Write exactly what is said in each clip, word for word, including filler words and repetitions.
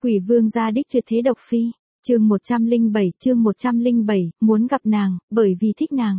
Quỷ vương gia đích tuyệt thế độc phi, chương một trăm lẻ bảy, chương một trăm lẻ bảy, muốn gặp nàng, bởi vì thích nàng.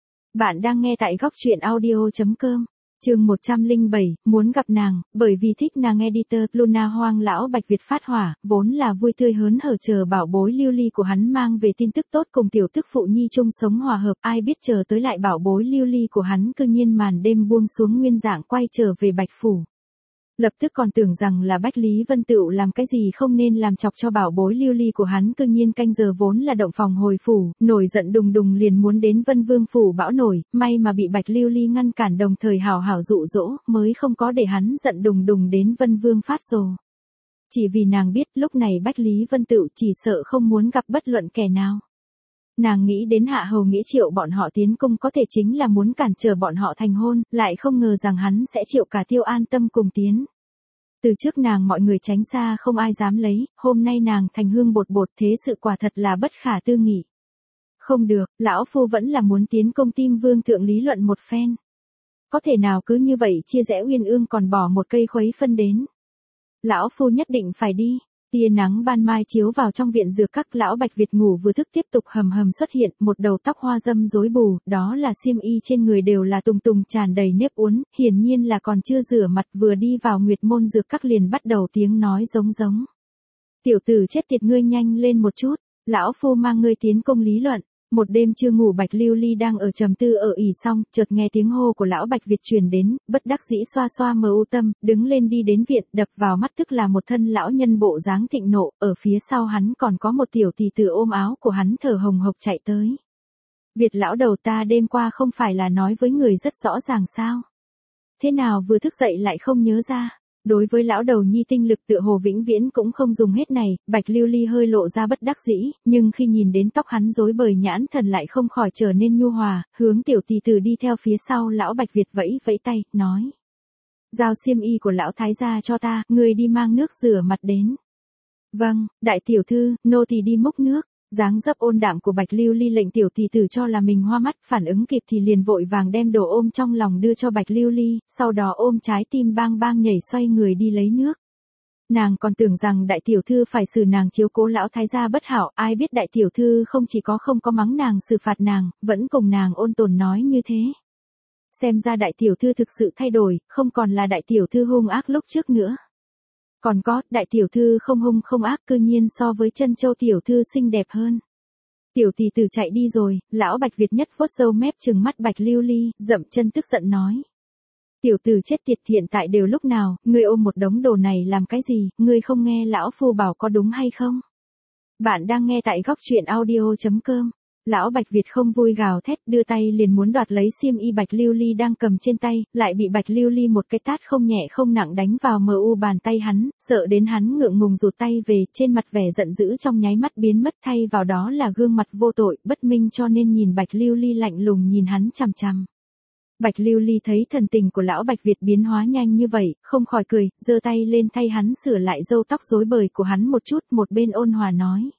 Bạn đang nghe tại góc truyện audio chấm com. Chương một trăm lẻ bảy, muốn gặp nàng, bởi vì thích nàng. Editor Luna. Hoang lão Bạch Việt phát hỏa, vốn là vui tươi hớn hở chờ bảo bối lưu ly của hắn mang về tin tức tốt cùng tiểu tức phụ nhi chung sống hòa hợp, ai biết chờ tới lại bảo bối lưu ly của hắn cư nhiên màn đêm buông xuống nguyên dạng quay trở về Bạch phủ. Lập tức còn tưởng rằng là Bách Lý Vân Tựu làm cái gì không nên làm chọc cho bảo bối lưu ly của hắn, cư nhiên canh giờ vốn là động phòng hồi phủ, nổi giận đùng đùng liền muốn đến Vân Vương phủ bão nổi, may mà bị Bạch Lưu Ly ngăn cản, đồng thời hào hào dụ dỗ, mới không có để hắn giận đùng đùng đến Vân Vương phát rồ. Chỉ vì nàng biết lúc này Bách Lý Vân Tựu chỉ sợ không muốn gặp bất luận kẻ nào. Nàng nghĩ đến Hạ Hầu Nghĩa triệu bọn họ tiến cung có thể chính là muốn cản trở bọn họ thành hôn, lại không ngờ rằng hắn sẽ triệu cả Tiêu An Tâm cùng tiến. Từ trước nàng mọi người tránh xa không ai dám lấy, hôm nay nàng thành hương bột bột, thế sự quả thật là bất khả tư nghị. Không được, lão phu vẫn là muốn tiến công Tim Vương thượng lý luận một phen. Có thể nào cứ như vậy chia rẽ Uyên Ương còn bỏ một cây khuấy phân đến. Lão phu nhất định phải đi. Tia nắng ban mai chiếu vào trong viện dược các, lão Bạch Việt ngủ vừa thức tiếp tục hầm hầm xuất hiện, một đầu tóc hoa dâm rối bù, đó là xiêm y trên người đều là tùng tùng tràn đầy nếp uốn, hiển nhiên là còn chưa rửa mặt, vừa đi vào Nguyệt môn dược các liền bắt đầu tiếng nói giống giống. Tiểu tử chết tiệt, ngươi nhanh lên một chút, lão phu mang ngươi tiến công lý luận. Một đêm chưa ngủ Bạch Lưu Ly đang ở trầm tư ở ỉ xong, chợt nghe tiếng hô của lão Bạch Việt truyền đến, bất đắc dĩ xoa xoa mờ u tâm, đứng lên đi đến viện, đập vào mắt tức là một thân lão nhân bộ dáng thịnh nộ, ở phía sau hắn còn có một tiểu tỷ tử ôm áo của hắn thở hồng hộc chạy tới. Việt lão đầu, ta đêm qua không phải là nói với người rất rõ ràng sao? Thế nào vừa thức dậy lại không nhớ ra? Đối với lão đầu nhi tinh lực tựa hồ vĩnh viễn cũng không dùng hết này, Bạch Lưu Ly hơi lộ ra bất đắc dĩ, nhưng khi nhìn đến tóc hắn rối bời nhãn thần lại không khỏi trở nên nhu hòa, hướng tiểu tỷ tử đi theo phía sau lão Bạch Việt vẫy vẫy tay, nói. Giao xiêm y của lão thái gia cho ta, người đi mang nước rửa mặt đến. Vâng, đại tiểu thư, nô tỳ đi múc nước. Dáng dấp ôn đạm của Bạch Lưu Ly lệnh tiểu tỷ tử cho là mình hoa mắt, phản ứng kịp thì liền vội vàng đem đồ ôm trong lòng đưa cho Bạch Lưu Ly, sau đó ôm trái tim bang bang nhảy xoay người đi lấy nước. Nàng còn tưởng rằng đại tiểu thư phải xử nàng chiếu cố lão thái gia bất hảo, ai biết đại tiểu thư không chỉ có không có mắng nàng xử phạt nàng, vẫn cùng nàng ôn tồn nói như thế. Xem ra đại tiểu thư thực sự thay đổi, không còn là đại tiểu thư hung ác lúc trước nữa. Còn có, đại tiểu thư không hung không ác, cư nhiên so với Chân Châu tiểu thư xinh đẹp hơn. Tiểu tỷ tử chạy đi rồi, lão Bạch Việt nhất vuốt râu mép trừng mắt Bạch Lưu Ly, dậm chân tức giận nói. Tiểu tử chết tiệt, hiện tại đều lúc nào, ngươi ôm một đống đồ này làm cái gì, ngươi không nghe lão phu bảo có đúng hay không? Bạn đang nghe tại góc truyện audio chấm com. Lão Bạch Việt không vui gào thét, đưa tay liền muốn đoạt lấy xiêm y Bạch Lưu Ly đang cầm trên tay, lại bị Bạch Lưu Ly một cái tát không nhẹ không nặng đánh vào mờ u bàn tay hắn, sợ đến hắn ngượng ngùng rụt tay về, trên mặt vẻ giận dữ trong nháy mắt biến mất, thay vào đó là gương mặt vô tội, bất minh, cho nên nhìn Bạch Lưu Ly lạnh lùng nhìn hắn chằm chằm. Bạch Lưu Ly thấy thần tình của lão Bạch Việt biến hóa nhanh như vậy, không khỏi cười, giơ tay lên thay hắn sửa lại râu tóc rối bời của hắn một chút, một bên ôn hòa nói.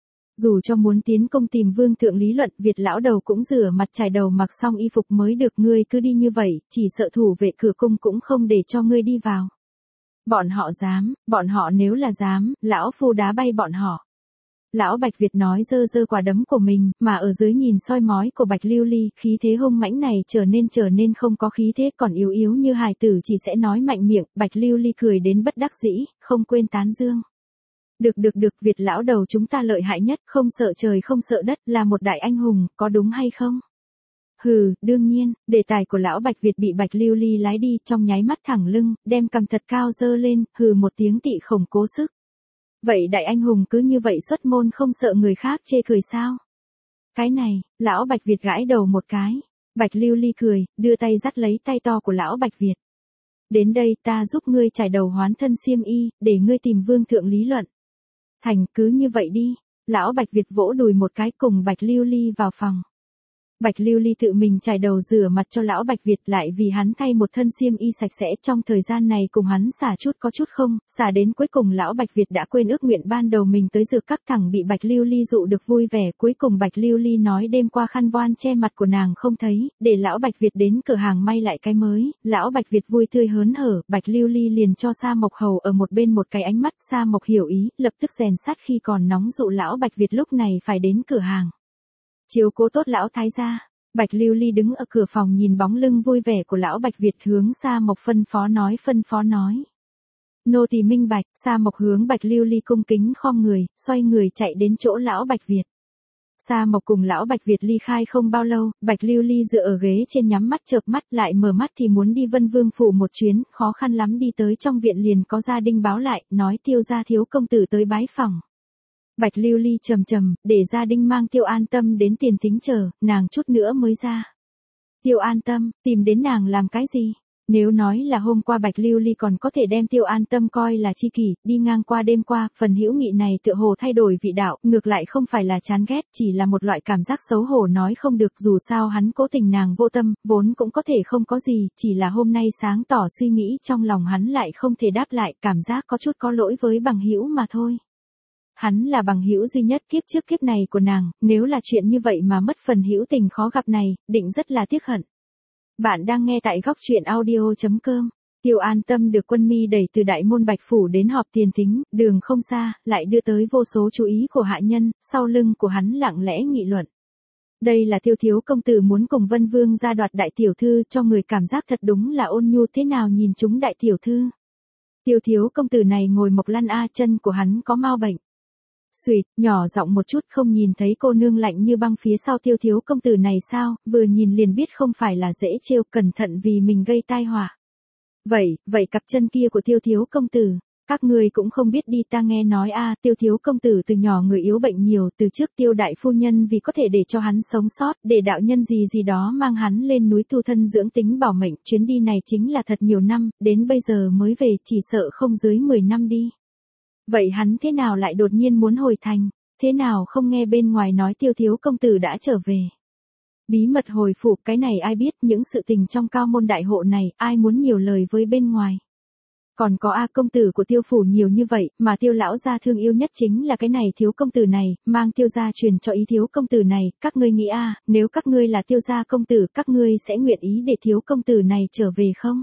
Dù cho muốn tiến công tìm Vương thượng lý luận, Việt lão đầu cũng rửa mặt chải đầu mặc xong y phục mới được, ngươi cứ đi như vậy, chỉ sợ thủ vệ cửa cung cũng không để cho ngươi đi vào. Bọn họ dám, bọn họ nếu là dám, lão phu đá bay bọn họ. Lão Bạch Việt nói giơ giơ quả đấm của mình, mà ở dưới nhìn soi mói của Bạch Lưu Ly, khí thế hung mãnh này trở nên trở nên không có khí thế, còn yếu yếu như hài tử chỉ sẽ nói mạnh miệng. Bạch Lưu Ly cười đến bất đắc dĩ, không quên tán dương. Được được được, Việt lão đầu chúng ta lợi hại nhất, không sợ trời không sợ đất, là một đại anh hùng, có đúng hay không? Hừ, đương nhiên, đề tài của lão Bạch Việt bị Bạch Lưu Ly lái đi, trong nháy mắt thẳng lưng, đem cằm thật cao dơ lên, hừ một tiếng tị khổng cố sức. Vậy đại anh hùng cứ như vậy xuất môn không sợ người khác chê cười sao? Cái này, lão Bạch Việt gãi đầu một cái. Bạch Lưu Ly cười, đưa tay dắt lấy tay to của lão Bạch Việt. Đến đây, ta giúp ngươi trải đầu hoán thân xiêm y, để ngươi tìm Vương thượng lý luận. Thành, cứ như vậy đi. Lão Bạch Việt vỗ đùi một cái cùng Bạch Lưu Ly vào phòng. Bạch Lưu Ly tự mình chải đầu rửa mặt cho lão Bạch Việt, lại vì hắn thay một thân xiêm y sạch sẽ, trong thời gian này cùng hắn xả chút có chút không, xả đến cuối cùng lão Bạch Việt đã quên ước nguyện ban đầu mình tới dược các, thẳng bị Bạch Lưu Ly dụ được vui vẻ. Cuối cùng Bạch Lưu Ly nói đêm qua khăn voan che mặt của nàng không thấy, để lão Bạch Việt đến cửa hàng may lại cái mới. Lão Bạch Việt vui tươi hớn hở, Bạch Lưu Ly liền cho Sa Mộc Hầu ở một bên một cái ánh mắt. Sa Mộc hiểu ý, lập tức rèn sắt khi còn nóng dụ lão Bạch Việt lúc này phải đến cửa hàng chiếu cố tốt lão thái gia. Bạch Lưu Ly đứng ở cửa phòng nhìn bóng lưng vui vẻ của lão Bạch Việt, hướng Sa Mộc phân phó nói phân phó nói. Nô tỳ minh bạch. Sa Mộc hướng Bạch Lưu Ly cung kính khom người, xoay người chạy đến chỗ lão Bạch Việt. Sa Mộc cùng lão Bạch Việt ly khai không bao lâu, Bạch Lưu Ly dựa ở ghế trên nhắm mắt chợp mắt, lại mở mắt thì muốn đi Vân Vương phủ một chuyến, khó khăn lắm đi tới trong viện liền có gia đình báo lại, nói Tiêu gia thiếu công tử tới bái phỏng. Bạch Lưu Ly trầm trầm, để gia đình mang Tiêu An Tâm đến Tiền Thính chờ, nàng chút nữa mới ra. Tiêu An Tâm, tìm đến nàng làm cái gì? Nếu nói là hôm qua Bạch Lưu Ly còn có thể đem Tiêu An Tâm coi là chi kỷ, đi ngang qua đêm qua, phần hữu nghị này tựa hồ thay đổi vị đạo, ngược lại không phải là chán ghét, chỉ là một loại cảm giác xấu hổ nói không được, dù sao hắn cố tình nàng vô tâm, vốn cũng có thể không có gì, chỉ là hôm nay sáng tỏ suy nghĩ trong lòng hắn lại không thể đáp lại, cảm giác có chút có lỗi với bằng hữu mà thôi. Hắn là bằng hữu duy nhất kiếp trước kiếp này của nàng, nếu là chuyện như vậy mà mất phần hữu tình khó gặp này, định rất là tiếc hận. Bạn đang nghe tại góc truyện audio chấm com. Tiêu An Tâm được Quân Mi đẩy từ đại môn Bạch phủ đến họp Tiền Thính, đường không xa, lại đưa tới vô số chú ý của hạ nhân, sau lưng của hắn lặng lẽ nghị luận. Đây là Tiêu thiếu công tử muốn cùng Vân Vương ra đoạt đại tiểu thư, cho người cảm giác thật đúng là ôn nhu, thế nào nhìn chúng đại tiểu thư. Tiêu thiếu công tử này ngồi mộc lăn a, chân của hắn có mau bệnh. Xuyệt, nhỏ giọng một chút, không nhìn thấy cô nương lạnh như băng phía sau Tiêu thiếu công tử này sao, vừa nhìn liền biết không phải là dễ trêu, cẩn thận vì mình gây tai họa. Vậy, vậy cặp chân kia của Tiêu thiếu công tử, các người cũng không biết đi, ta nghe nói a, Tiêu thiếu công tử từ nhỏ người yếu bệnh nhiều, từ trước Tiêu đại phu nhân vì có thể để cho hắn sống sót, để đạo nhân gì gì đó mang hắn lên núi tu thân dưỡng tính bảo mệnh, chuyến đi này chính là thật nhiều năm, đến bây giờ mới về, chỉ sợ không dưới mười năm đi. Vậy hắn thế nào lại đột nhiên muốn hồi thành, thế nào không nghe bên ngoài nói Tiêu thiếu công tử đã trở về. Bí mật hồi phục, cái này ai biết, những sự tình trong cao môn đại hộ này, ai muốn nhiều lời với bên ngoài. Còn có a, công tử của Tiêu phủ nhiều như vậy, mà Tiêu lão gia thương yêu nhất chính là cái này thiếu công tử này, mang Tiêu gia truyền cho ý thiếu công tử này, các ngươi nghĩ a, nếu các ngươi là Tiêu gia công tử, các ngươi sẽ nguyện ý để thiếu công tử này trở về không?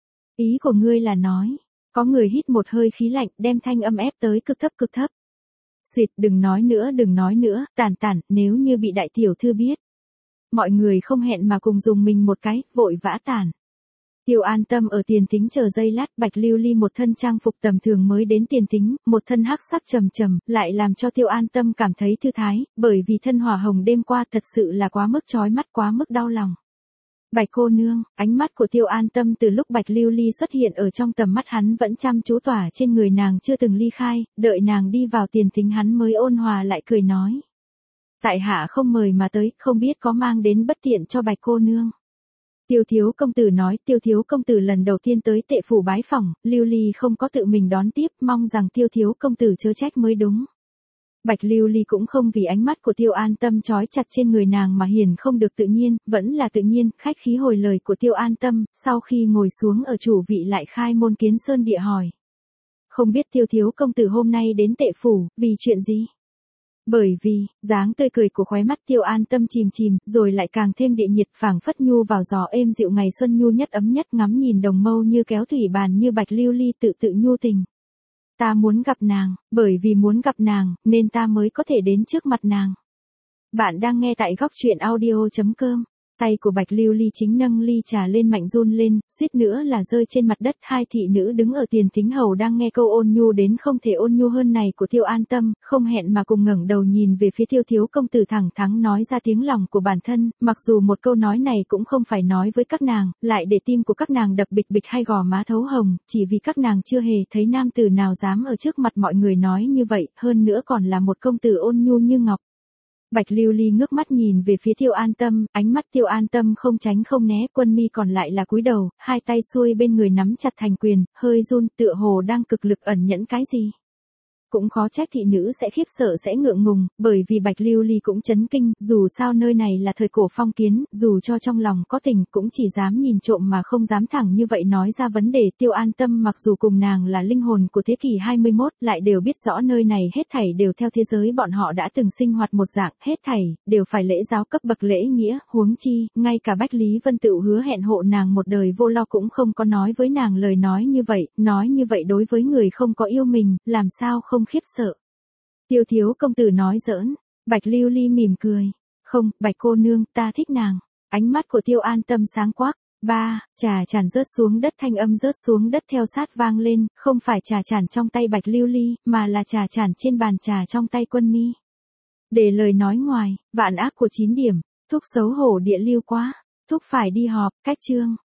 Ý của ngươi là nói. Có người hít một hơi khí lạnh, đem thanh âm ép tới cực thấp cực thấp. Xuyệt, đừng nói nữa đừng nói nữa, tản tản, nếu như bị đại tiểu thư biết. Mọi người không hẹn mà cùng dùng mình một cái, vội vã tản. Tiêu An Tâm ở Tiền Thính chờ giây lát, Bạch Lưu Ly một thân trang phục tầm thường mới đến Tiền Thính, một thân hắc sắc trầm trầm, lại làm cho Tiêu An Tâm cảm thấy thư thái, bởi vì thân hỏa hồng đêm qua thật sự là quá mức chói mắt, quá mức đau lòng. Bạch cô nương, ánh mắt của Tiêu An Tâm từ lúc Bạch Lưu Ly xuất hiện ở trong tầm mắt hắn vẫn chăm chú tỏa trên người nàng chưa từng ly khai, đợi nàng đi vào Tiền Thính hắn mới ôn hòa lại cười nói. Tại hạ không mời mà tới, không biết có mang đến bất tiện cho Bạch cô nương. Tiêu thiếu công tử nói, Tiêu thiếu công tử lần đầu tiên tới Tệ phủ bái phỏng, Lưu Ly không có tự mình đón tiếp, mong rằng Tiêu thiếu công tử chớ trách mới đúng. Bạch Lưu Ly cũng không vì ánh mắt của Tiêu An Tâm trói chặt trên người nàng mà hiền không được tự nhiên, vẫn là tự nhiên, khách khí hồi lời của Tiêu An Tâm, sau khi ngồi xuống ở chủ vị lại khai môn kiến sơn địa hỏi. Không biết Tiêu thiếu công tử hôm nay đến Tệ phủ, vì chuyện gì? Bởi vì, dáng tươi cười của khóe mắt Tiêu An Tâm chìm chìm, rồi lại càng thêm địa nhiệt, phảng phất nhu vào gió êm dịu ngày xuân nhu nhất ấm nhất, ngắm nhìn đồng mâu như kéo thủy bàn như Bạch Lưu Ly tự tự nhu tình. Ta muốn gặp nàng, bởi vì muốn gặp nàng, nên ta mới có thể đến trước mặt nàng. Bạn đang nghe tại góc truyện audio chấm com. Tay của Bạch Lưu Ly chính nâng ly trà lên mạnh run lên, suýt nữa là rơi trên mặt đất. Hai thị nữ đứng ở Tiền Thính hầu đang nghe câu ôn nhu đến không thể ôn nhu hơn này của Tiêu An Tâm, không hẹn mà cùng ngẩng đầu nhìn về phía Tiêu thiếu công tử, thẳng thắn nói ra tiếng lòng của bản thân, mặc dù một câu nói này cũng không phải nói với các nàng, lại để tim của các nàng đập bịch bịch hay gò má thấu hồng, chỉ vì các nàng chưa hề thấy nam tử nào dám ở trước mặt mọi người nói như vậy, hơn nữa còn là một công tử ôn nhu như ngọc. Bạch Lưu Ly ngước mắt nhìn về phía Tiêu An Tâm, ánh mắt Tiêu An Tâm không tránh không né, Quân Mi còn lại là cúi đầu, hai tay xuôi bên người nắm chặt thành quyền, hơi run, tựa hồ đang cực lực ẩn nhẫn cái gì. Cũng khó trách thị nữ sẽ khiếp sợ sẽ ngượng ngùng, bởi vì Bạch Lưu Ly cũng chấn kinh, dù sao nơi này là thời cổ phong kiến, dù cho trong lòng có tình cũng chỉ dám nhìn trộm mà không dám thẳng như vậy nói ra vấn đề. Tiêu An Tâm mặc dù cùng nàng là linh hồn của thế kỷ hai mươi mốt, lại đều biết rõ nơi này hết thảy đều theo thế giới bọn họ đã từng sinh hoạt một dạng, hết thảy đều phải lễ giáo cấp bậc lễ nghĩa, huống chi, ngay cả Bách Lý Vân Tựu hứa hẹn hộ nàng một đời vô lo cũng không có nói với nàng lời nói như vậy, nói như vậy đối với người không có yêu mình, làm sao không khiếp sợ. Tiêu thiếu công tử nói giỡn, Bạch Lưu Ly mỉm cười, không, Bạch cô nương, ta thích nàng. Ánh mắt của Tiêu An Tâm sáng quắc, ba, trà chản rớt xuống đất, thanh âm rớt xuống đất theo sát vang lên, không phải trà chản trong tay Bạch Lưu Ly, mà là trà chản trên bàn trà trong tay Quân Mi. Để lời nói ngoài, vạn ác của chín điểm, thúc xấu hổ địa lưu quá, thúc phải đi họp, cách chương.